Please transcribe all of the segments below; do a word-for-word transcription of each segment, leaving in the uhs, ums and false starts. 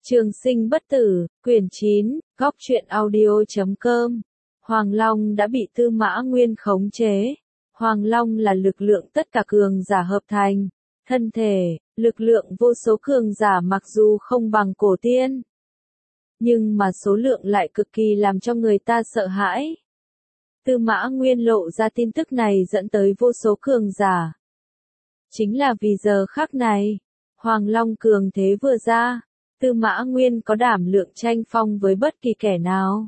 Trường sinh bất tử, quyển chín, góc truyện audio chấm com. Hoàng Long đã bị Tư Mã Nguyên khống chế. Hoàng Long là lực lượng tất cả cường giả hợp thành, thân thể, lực lượng vô số cường giả mặc dù không bằng cổ tiên, nhưng mà số lượng lại cực kỳ làm cho người ta sợ hãi. Tư Mã Nguyên lộ ra tin tức này dẫn tới vô số cường giả. Chính là vì giờ khắc này, Hoàng Long cường thế vừa ra, Tư Mã Nguyên có đảm lượng tranh phong với bất kỳ kẻ nào.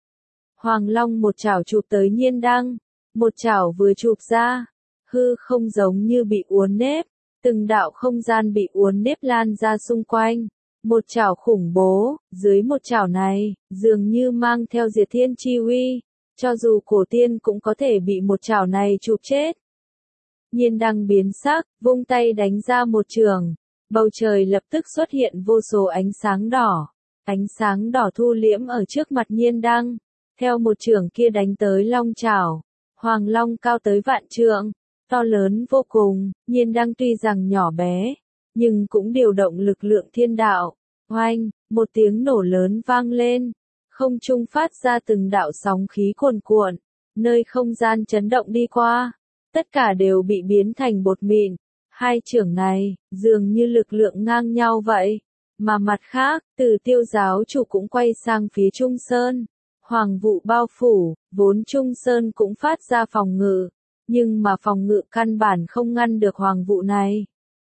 Hoàng Long một chảo chụp tới Nhiên Đăng, một chảo vừa chụp ra, hư không giống như bị uốn nếp, từng đạo không gian bị uốn nếp lan ra xung quanh. Một chảo khủng bố, dưới một chảo này, dường như mang theo diệt thiên chi uy, cho dù cổ tiên cũng có thể bị một chảo này chụp chết. Nhiên Đăng biến sắc, vung tay đánh ra một trường, bầu trời lập tức xuất hiện vô số ánh sáng đỏ. Ánh sáng đỏ thu liễm ở trước mặt Nhiên Đăng, theo một trường kia đánh tới long chảo. Hoàng Long cao tới vạn trượng, to lớn vô cùng. Nhiên Đăng tuy rằng nhỏ bé, nhưng cũng điều động lực lượng thiên đạo. Oanh, một tiếng nổ lớn vang lên, không trung phát ra từng đạo sóng khí cuồn cuộn, nơi không gian chấn động đi qua, tất cả đều bị biến thành bột mịn. Hai chưởng này, dường như lực lượng ngang nhau vậy. Mà mặt khác, Từ Tiêu giáo chủ cũng quay sang phía Trung Sơn. Hoàng vụ bao phủ, vốn Trung Sơn cũng phát ra phòng ngự, nhưng mà phòng ngự căn bản không ngăn được hoàng vụ này.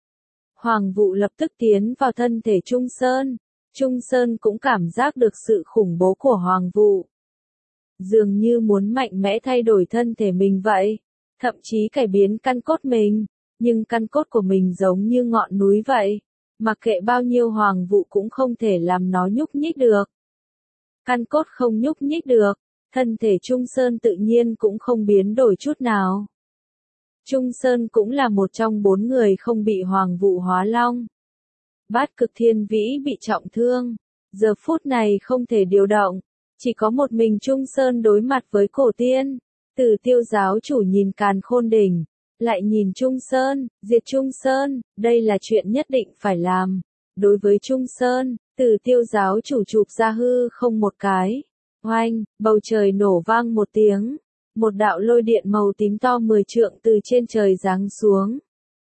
Hoàng vụ lập tức tiến vào thân thể Trung Sơn. Trung Sơn cũng cảm giác được sự khủng bố của hoàng vụ. Dường như muốn mạnh mẽ thay đổi thân thể mình vậy, thậm chí cải biến căn cốt mình. Nhưng căn cốt của mình giống như ngọn núi vậy, mặc kệ bao nhiêu hoàng vụ cũng không thể làm nó nhúc nhích được. Căn cốt không nhúc nhích được, thân thể Trung Sơn tự nhiên cũng không biến đổi chút nào. Trung Sơn cũng là một trong bốn người không bị hoàng vụ hóa long. Bát Cực Thiên Vĩ bị trọng thương, giờ phút này không thể điều động, chỉ có một mình Trung Sơn đối mặt với cổ tiên. Từ Tiêu giáo chủ nhìn Càn Khôn Đỉnh, lại nhìn Trung Sơn, diệt Trung Sơn, đây là chuyện nhất định phải làm. Đối với Trung Sơn, Từ Tiêu giáo chủ chụp ra hư không một cái. Oanh, bầu trời nổ vang một tiếng. Một đạo lôi điện màu tím to mười trượng từ trên trời giáng xuống,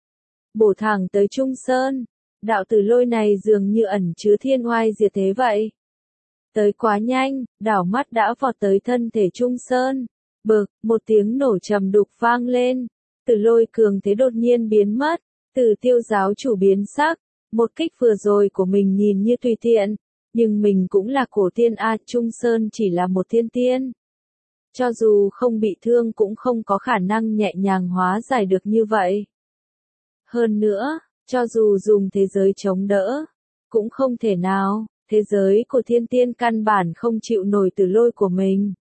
bổ thẳng tới Trung Sơn. Đạo tử lôi này dường như ẩn chứa thiên oai diệt thế vậy. Tới quá nhanh, đảo mắt đã vọt tới thân thể Trung Sơn. Bực, một tiếng nổ trầm đục vang lên. Tử lôi cường thế đột nhiên biến mất. Từ Tiêu giáo chủ biến sắc. Một kích vừa rồi của mình nhìn như tùy tiện, nhưng mình cũng là cổ tiên a. Trung Sơn chỉ là một thiên tiên, cho dù không bị thương cũng không có khả năng nhẹ nhàng hóa giải được như vậy. Hơn nữa, cho dù dùng thế giới chống đỡ, cũng không thể nào. Thế giới của thiên tiên căn bản không chịu nổi tử lôi của mình.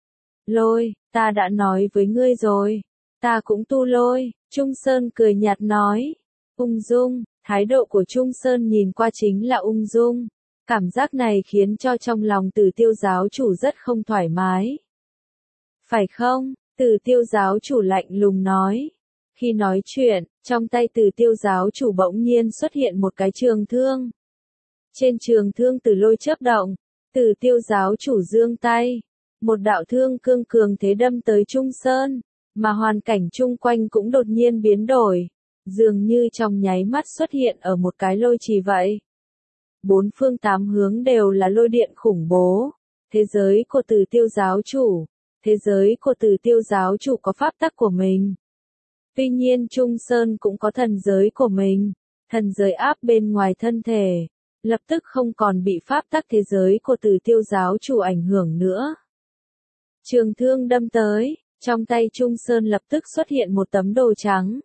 Lôi, ta đã nói với ngươi rồi, ta cũng tu lôi. Trung Sơn cười nhạt nói. Ung dung, thái độ của Trung Sơn nhìn qua chính là ung dung. Cảm giác này khiến cho trong lòng Từ Tiêu giáo chủ rất không thoải mái. Phải không? Từ Tiêu giáo chủ lạnh lùng nói. Khi nói chuyện, trong tay Từ Tiêu giáo chủ bỗng nhiên xuất hiện một cái trường thương. Trên trường thương tử lôi chớp động, Từ Tiêu giáo chủ giương tay, một đạo thương cương cường thế đâm tới Trung Sơn, mà hoàn cảnh chung quanh cũng đột nhiên biến đổi, dường như trong nháy mắt xuất hiện ở một cái lôi trì vậy. Bốn phương tám hướng đều là lôi điện khủng bố. Thế giới của Từ Tiêu giáo chủ, thế giới của Từ Tiêu giáo chủ có pháp tắc của mình. Tuy nhiên Trung Sơn cũng có thần giới của mình, thần giới áp bên ngoài thân thể, lập tức không còn bị pháp tắc thế giới của Từ Tiêu giáo chủ ảnh hưởng nữa. Trường thương đâm tới, trong tay Trung Sơn lập tức xuất hiện một tấm đồ trắng.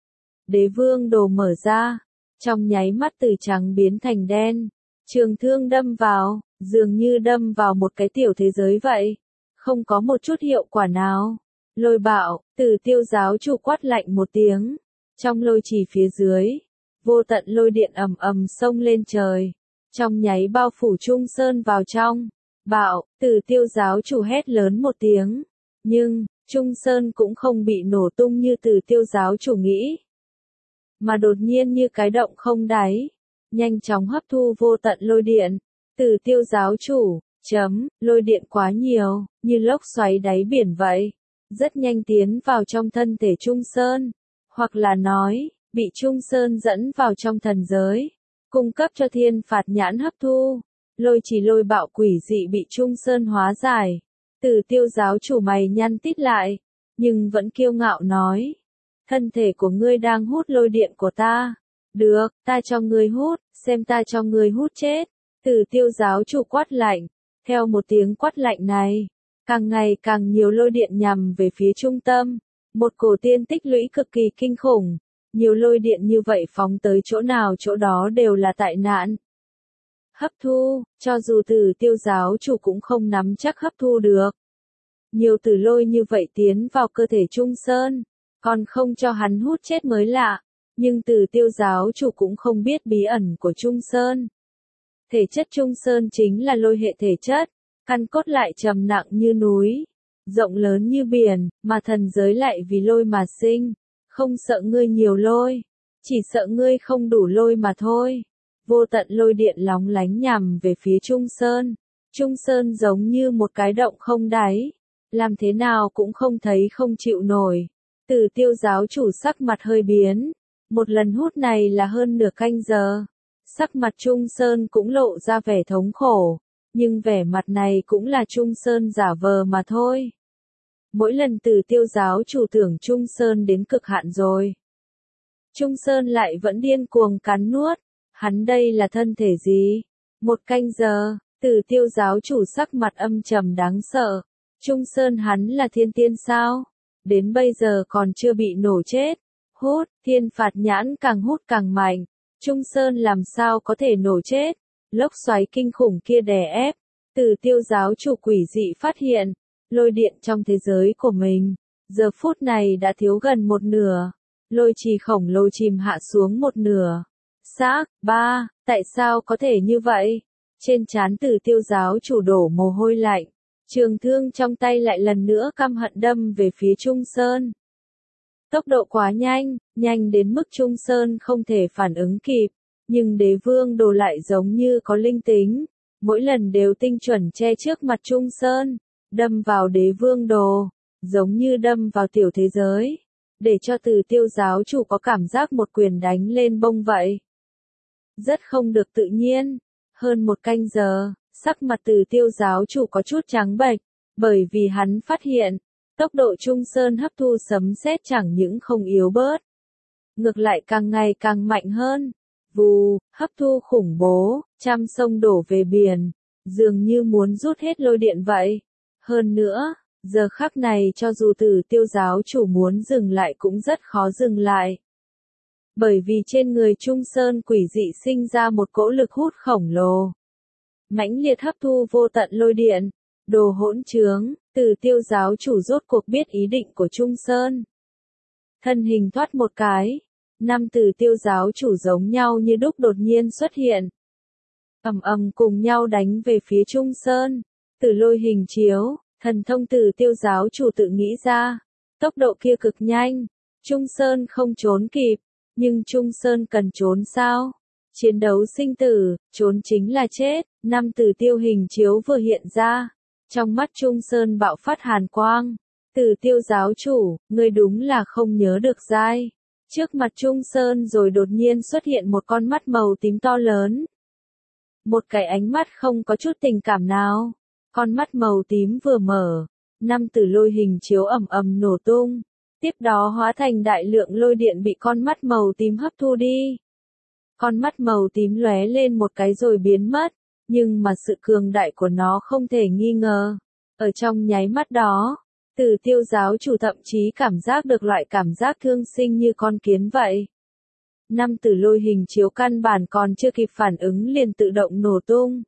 Đế vương đồ mở ra, trong nháy mắt từ trắng biến thành đen. Trường thương đâm vào, dường như đâm vào một cái tiểu thế giới vậy, không có một chút hiệu quả nào. Lôi bạo, Từ Tiêu giáo chủ quát lạnh một tiếng. Trong lôi trì phía dưới, vô tận lôi điện ầm ầm xông lên trời, trong nháy bao phủ Trung Sơn vào trong. Bạo, Từ Tiêu giáo chủ hét lớn một tiếng, nhưng Trung Sơn cũng không bị nổ tung như Từ Tiêu giáo chủ nghĩ, mà đột nhiên như cái động không đáy, nhanh chóng hấp thu vô tận lôi điện. Tử Tiêu giáo chủ, chấm, lôi điện quá nhiều, như lốc xoáy đáy biển vậy, rất nhanh tiến vào trong thân thể Trung Sơn, hoặc là nói, bị Trung Sơn dẫn vào trong thần giới, cung cấp cho thiên phạt nhãn hấp thu. Lôi chỉ lôi bạo quỷ dị bị Trung Sơn hóa giải. Tử Tiêu giáo chủ mày nhăn tít lại, nhưng vẫn kiêu ngạo nói, thân thể của ngươi đang hút lôi điện của ta. Được, ta cho ngươi hút, xem ta cho ngươi hút chết. Tử Tiêu giáo chủ quát lạnh. Theo một tiếng quát lạnh này, càng ngày càng nhiều lôi điện nhằm về phía trung tâm. Một cổ tiên tích lũy cực kỳ kinh khủng. Nhiều lôi điện như vậy phóng tới chỗ nào chỗ đó đều là tai nạn. Hấp thu, cho dù Tử Tiêu giáo chủ cũng không nắm chắc hấp thu được. Nhiều tử lôi như vậy tiến vào cơ thể Trung Sơn, còn không cho hắn hút chết mới lạ. Nhưng Tử Tiêu giáo chủ cũng không biết bí ẩn của Trung Sơn. Thể chất Trung Sơn chính là lôi hệ thể chất, căn cốt lại trầm nặng như núi, rộng lớn như biển, mà thần giới lại vì lôi mà sinh. Không sợ ngươi nhiều lôi, chỉ sợ ngươi không đủ lôi mà thôi. Vô tận lôi điện lóng lánh nhằm về phía Trung Sơn. Trung Sơn giống như một cái động không đáy, làm thế nào cũng không thấy không chịu nổi. Tử Tiêu giáo chủ sắc mặt hơi biến. Một lần hút này là hơn nửa canh giờ. Sắc mặt Trung Sơn cũng lộ ra vẻ thống khổ, nhưng vẻ mặt này cũng là Trung Sơn giả vờ mà thôi. Mỗi lần Tử Tiêu giáo chủ tưởng Trung Sơn đến cực hạn rồi, Trung Sơn lại vẫn điên cuồng cắn nuốt. Hắn đây là thân thể gì? Một canh giờ, Tử Tiêu giáo chủ sắc mặt âm trầm đáng sợ. Trung Sơn hắn là thiên tiên sao? Đến bây giờ còn chưa bị nổ chết. Hút, thiên phạt nhãn càng hút càng mạnh. Trung Sơn làm sao có thể nổ chết? Lốc xoáy kinh khủng kia đè ép. Tử Tiêu giáo chủ quỷ dị phát hiện, lôi điện trong thế giới của mình, giờ phút này đã thiếu gần một nửa. Lôi trì khổng lồ chìm hạ xuống một nửa. Xác, ba, tại sao có thể như vậy? Trên trán Tử Tiêu giáo chủ đổ mồ hôi lạnh. Trường thương trong tay lại lần nữa căm hận đâm về phía Trung Sơn. Tốc độ quá nhanh, nhanh đến mức Trung Sơn không thể phản ứng kịp, nhưng Đế Vương Đồ lại giống như có linh tính, mỗi lần đều tinh chuẩn che trước mặt Trung Sơn, đâm vào Đế Vương Đồ, giống như đâm vào tiểu thế giới, để cho Tử Tiêu giáo chủ có cảm giác một quyền đánh lên bông vậy. Rất không được tự nhiên, hơn một canh giờ, sắc mặt Tử Tiêu giáo chủ có chút trắng bệch, bởi vì hắn phát hiện, tốc độ Trung Sơn hấp thu sấm sét chẳng những không yếu bớt, ngược lại càng ngày càng mạnh hơn. Vù, hấp thu khủng bố, trăm sông đổ về biển, dường như muốn rút hết lôi điện vậy. Hơn nữa, giờ khắc này cho dù Tử Tiêu giáo chủ muốn dừng lại cũng rất khó dừng lại. Bởi vì trên người Trung Sơn quỷ dị sinh ra một cỗ lực hút khổng lồ, mãnh liệt hấp thu vô tận lôi điện. Đồ hỗn trướng, Tử Tiêu giáo chủ rốt cuộc biết ý định của Trung Sơn. Thân hình thoát một cái, năm Tử Tiêu giáo chủ giống nhau như đúc đột nhiên xuất hiện. Ầm ầm cùng nhau đánh về phía Trung Sơn. Tử lôi hình chiếu, thần thông Tử Tiêu giáo chủ tự nghĩ ra. Tốc độ kia cực nhanh, Trung Sơn không trốn kịp, nhưng Trung Sơn cần trốn sao? Chiến đấu sinh tử, trốn chính là chết. Năm Tử Tiêu hình chiếu vừa hiện ra, trong mắt Trung Sơn bạo phát hàn quang. Tử Tiêu giáo chủ, ngươi đúng là không nhớ được dai. Trước mặt Trung Sơn rồi đột nhiên xuất hiện một con mắt màu tím to lớn. Một cái ánh mắt không có chút tình cảm nào. Con mắt màu tím vừa mở, năm tử lôi hình chiếu ầm ầm nổ tung. Tiếp đó hóa thành đại lượng lôi điện bị con mắt màu tím hấp thu đi. Con mắt màu tím lóe lên một cái rồi biến mất, nhưng mà sự cường đại của nó không thể nghi ngờ. Ở trong nháy mắt đó, Tử Tiêu giáo chủ thậm chí cảm giác được loại cảm giác thương sinh như con kiến vậy. Năm tử lôi hình chiếu căn bản còn chưa kịp phản ứng liền tự động nổ tung.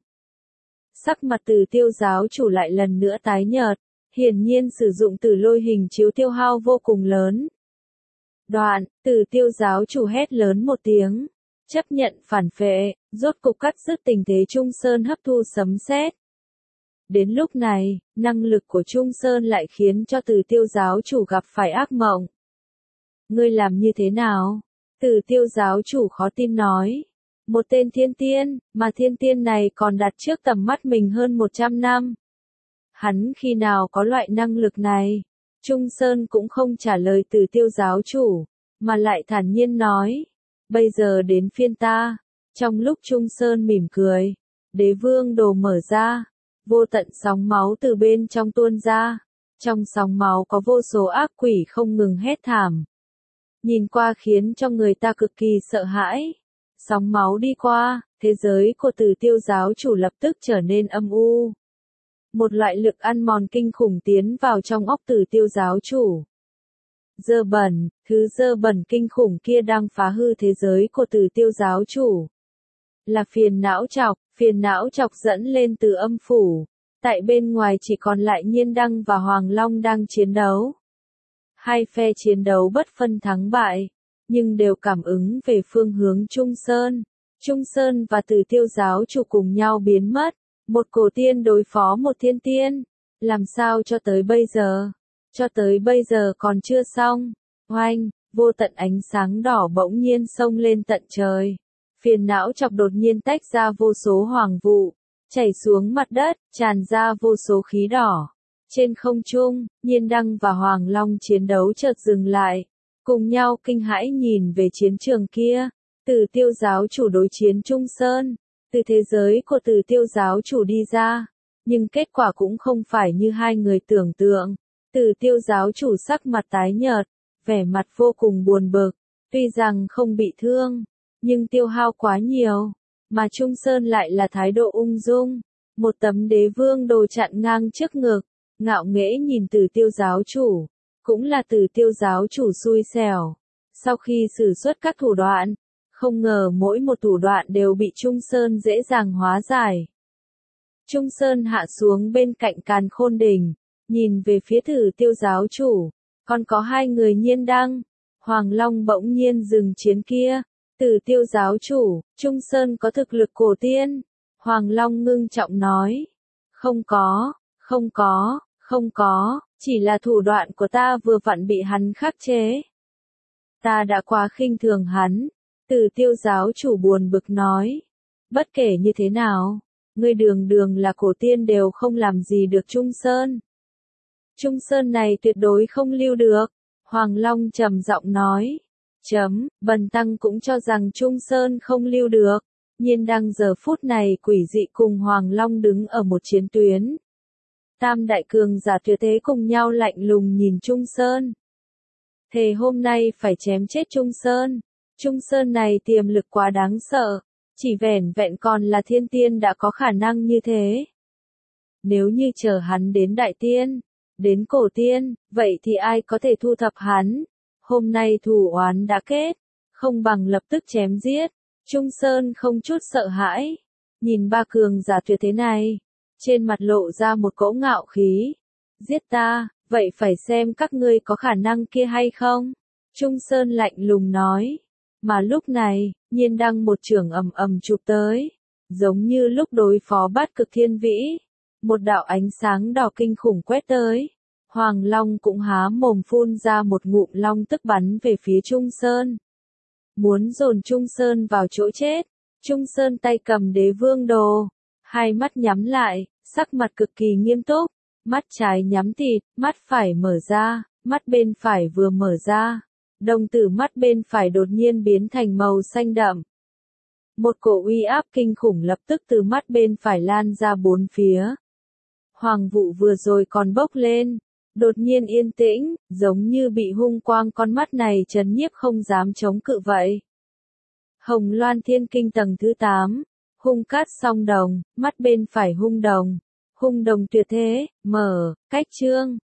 Sắc mặt Tử Tiêu giáo chủ lại lần nữa tái nhợt, hiển nhiên sử dụng tử lôi hình chiếu tiêu hao vô cùng lớn. Đoạn, Tử Tiêu giáo chủ hét lớn một tiếng, chấp nhận phản phệ, rốt cục cắt dứt tình thế Trung Sơn hấp thu sấm sét. Đến lúc này, năng lực của Trung Sơn lại khiến cho Tử Tiêu giáo chủ gặp phải ác mộng. Ngươi làm như thế nào? Tử Tiêu giáo chủ khó tin nói. Một tên thiên tiên, mà thiên tiên này còn đặt trước tầm mắt mình hơn một trăm năm. Hắn khi nào có loại năng lực này? Trung Sơn cũng không trả lời Tử Tiêu giáo chủ, mà lại thản nhiên nói, bây giờ đến phiên ta. Trong lúc Trung Sơn mỉm cười, đế vương đồ mở ra, vô tận sóng máu từ bên trong tuôn ra. Trong sóng máu có vô số ác quỷ không ngừng hét thảm. Nhìn qua khiến cho người ta cực kỳ sợ hãi. Sóng máu đi qua, thế giới của Tử Tiêu giáo chủ lập tức trở nên âm u. Một loại lực ăn mòn kinh khủng tiến vào trong óc Tử Tiêu giáo chủ. Dơ bẩn, thứ dơ bẩn kinh khủng kia đang phá hư thế giới của Tử Tiêu giáo chủ. Là phiền não trọc, phiền não trọc dẫn lên từ âm phủ. Tại bên ngoài chỉ còn lại Nhiên Đăng và Hoàng Long đang chiến đấu. Hai phe chiến đấu bất phân thắng bại, nhưng đều cảm ứng về phương hướng Trung Sơn. Trung Sơn và Tử Tiêu giáo chủ cùng nhau biến mất. Một cổ tiên đối phó một thiên tiên. Làm sao cho tới bây giờ? Cho tới bây giờ còn chưa xong. Oanh, vô tận ánh sáng đỏ bỗng nhiên xông lên tận trời. Phiền não chọc đột nhiên tách ra vô số hoàng vụ, chảy xuống mặt đất, tràn ra vô số khí đỏ. Trên không trung, Nhiên Đăng và Hoàng Long chiến đấu chợt dừng lại, cùng nhau kinh hãi nhìn về chiến trường kia. Tử Tiêu giáo chủ đối chiến Trung Sơn, từ thế giới của Tử Tiêu giáo chủ đi ra, nhưng kết quả cũng không phải như hai người tưởng tượng. Tử Tiêu giáo chủ sắc mặt tái nhợt, vẻ mặt vô cùng buồn bực, tuy rằng không bị thương, nhưng tiêu hao quá nhiều, mà Trung Sơn lại là thái độ ung dung, một tấm đế vương đồ chặn ngang trước ngực, ngạo nghễ nhìn Tử Tiêu giáo chủ, cũng là Tử Tiêu giáo chủ xui xẻo. Sau khi sử xuất các thủ đoạn, không ngờ mỗi một thủ đoạn đều bị Trung Sơn dễ dàng hóa giải. Trung Sơn hạ xuống bên cạnh Càn Khôn Đỉnh, nhìn về phía Tử Tiêu giáo chủ, còn có hai người Nhiên Đăng, Hoàng Long bỗng nhiên dừng chiến kia. Tử Tiêu giáo chủ, Trung Sơn có thực lực cổ tiên. Hoàng Long ngưng trọng nói. Không có, không có, không có, chỉ là thủ đoạn của ta vừa vặn bị hắn khắc chế. Ta đã quá khinh thường hắn. Tử Tiêu giáo chủ buồn bực nói. Bất kể như thế nào, ngươi đường đường là cổ tiên đều không làm gì được Trung Sơn. Trung Sơn này tuyệt đối không lưu được. Hoàng Long trầm giọng nói. Chấm, Bần Tăng cũng cho rằng Trung Sơn không lưu được. Nhiên Đăng giờ phút này quỷ dị cùng Hoàng Long đứng ở một chiến tuyến. Tam đại cường giả tuyệt thế cùng nhau lạnh lùng nhìn Trung Sơn. Thề hôm nay phải chém chết Trung Sơn. Trung Sơn này tiềm lực quá đáng sợ. Chỉ vẻn vẹn còn là thiên tiên đã có khả năng như thế. Nếu như chờ hắn đến đại tiên, đến cổ tiên, vậy thì ai có thể thu thập hắn? Hôm nay thù oán đã kết, không bằng lập tức chém giết. Trung Sơn không chút sợ hãi, nhìn ba cường giả tuyệt thế này, trên mặt lộ ra một cỗ ngạo khí. Giết ta, vậy phải xem các ngươi có khả năng kia hay không? Trung Sơn lạnh lùng nói. Mà lúc này, Nhiên Đăng một chưởng ầm ầm chụp tới, giống như lúc đối phó Bát Cực Thiên Vĩ, một đạo ánh sáng đỏ kinh khủng quét tới. Hoàng Long cũng há mồm phun ra một ngụm long tức bắn về phía Trung Sơn. Muốn dồn Trung Sơn vào chỗ chết. Trung Sơn tay cầm đế vương đồ, hai mắt nhắm lại, sắc mặt cực kỳ nghiêm túc, mắt trái nhắm tịt, mắt phải mở ra, mắt bên phải vừa mở ra, đồng tử mắt bên phải đột nhiên biến thành màu xanh đậm. Một cổ uy áp kinh khủng lập tức từ mắt bên phải lan ra bốn phía. Hoàng vụ vừa rồi còn bốc lên, đột nhiên yên tĩnh, giống như bị hung quang con mắt này trấn nhiếp không dám chống cự vậy. Hồng Loan Thiên Kinh tầng thứ tám, hung cát song đồng, mắt bên phải hung đồng, hung đồng tuyệt thế, mở, cách chương.